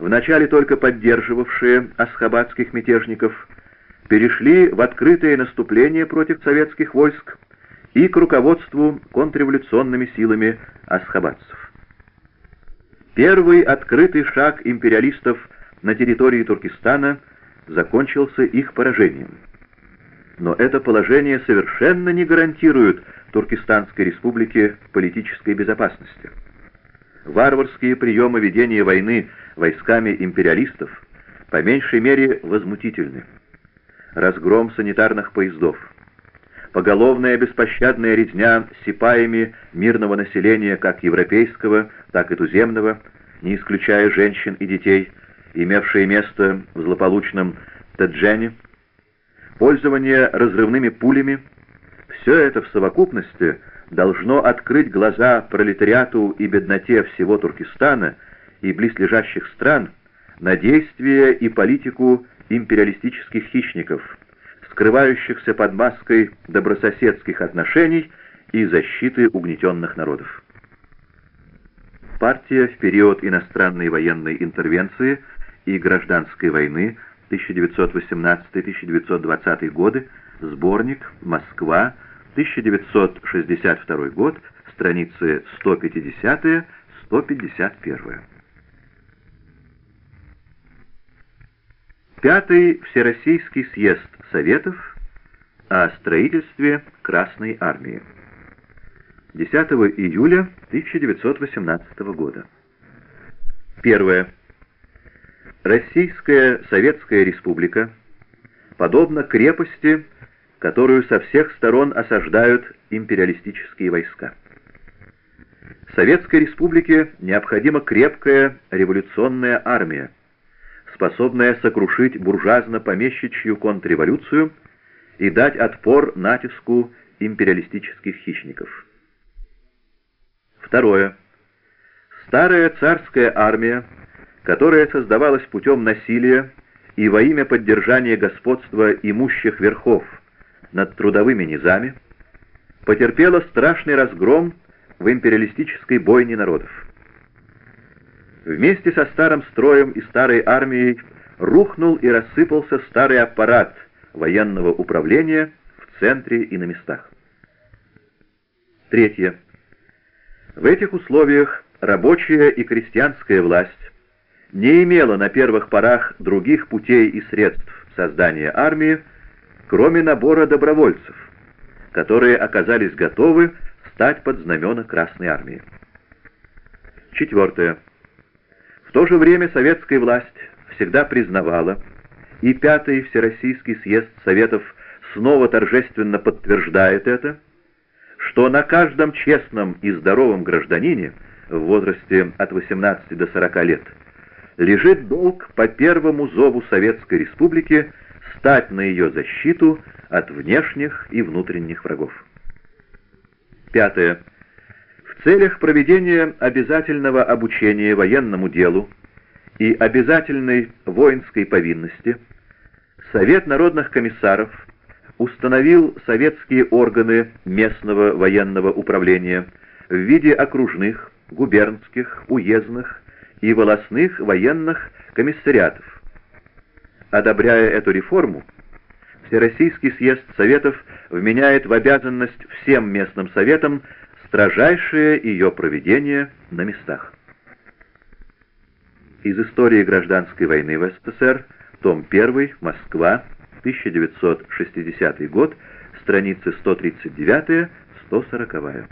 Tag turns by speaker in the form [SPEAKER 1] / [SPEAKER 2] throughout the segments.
[SPEAKER 1] вначале только поддерживавшие асхабадских мятежников, перешли в открытое наступление против советских войск и к руководству контрреволюционными силами асхабадцев. Первый открытый шаг империалистов на территории Туркестана закончился их поражением. Но это положение совершенно не гарантирует Туркестанской республике политической безопасности. Варварские приемы ведения войны войсками империалистов по меньшей мере возмутительны. Разгром санитарных поездов, поголовная беспощадная резня сипаями мирного населения как европейского, так и туземного, не исключая женщин и детей, имевшие место в злополучном Теджене, пользование разрывными пулями — все это в совокупности должно открыть глаза пролетариату и бедноте всего Туркестана и близлежащих стран на действия и политику империалистических хищников, скрывающихся под маской добрососедских отношений и защиты угнетенных народов. Партия в период иностранной военной интервенции и гражданской войны 1918-1920 годы, сборник, Москва, 1962 год, страницы 150-151. Пятый Всероссийский съезд Советов о строительстве Красной Армии. 10 июля 1918 года. Первое. Российская Советская Республика, подобно крепости, которую со всех сторон осаждают империалистические войска. Советской Республике необходима крепкая революционная армия, способная сокрушить буржуазно-помещичью контрреволюцию и дать отпор натиску империалистических хищников. Второе. Старая царская армия, которая создавалась путем насилия и во имя поддержания господства имущих верхов над трудовыми низами, потерпела страшный разгром в империалистической бойне народов. Вместе со старым строем и старой армией рухнул и рассыпался старый аппарат военного управления в центре и на местах. Третье. В этих условиях рабочая и крестьянская власть не имела на первых порах других путей и средств создания армии, кроме набора добровольцев, которые оказались готовы стать под знамена Красной Армии. Четвертое. В то же время советская власть всегда признавала, и Пятый Всероссийский съезд Советов снова торжественно подтверждает это, что на каждом честном и здоровом гражданине в возрасте от 18 до 40 лет лежит долг по первому зову Советской Республики стать на ее защиту от внешних и внутренних врагов. Пятое. В целях проведения обязательного обучения военному делу и обязательной воинской повинности Совет народных комиссаров установил советские органы местного военного управления в виде окружных, губернских, уездных и волостных военных комиссариатов. Одобряя эту реформу, Всероссийский съезд Советов вменяет в обязанность всем местным советам строжайшее ее проведение на местах. Из истории гражданской войны в СССР, том 1, Москва, 1960 год, страницы 139-140.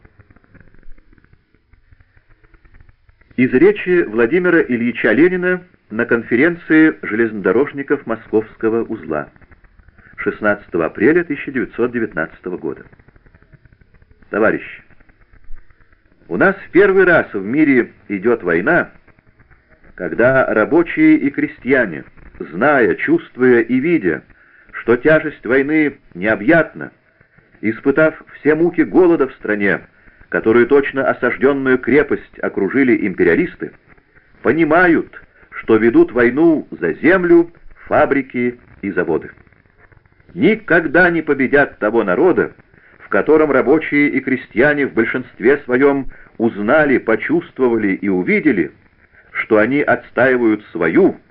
[SPEAKER 1] Из речи Владимира Ильича Ленина на конференции железнодорожников Московского узла 16 апреля 1919 года. Товарищи, у нас в первый раз в мире идет война, когда рабочие и крестьяне, зная, чувствуя и видя, что тяжесть войны необъятна, испытав все муки голода в стране, которую точно осажденную крепость окружили империалисты, понимают, что ведут войну за землю, фабрики и заводы. Никогда не победят того народа, в котором рабочие и крестьяне в большинстве своем узнали, почувствовали и увидели, что они отстаивают свою,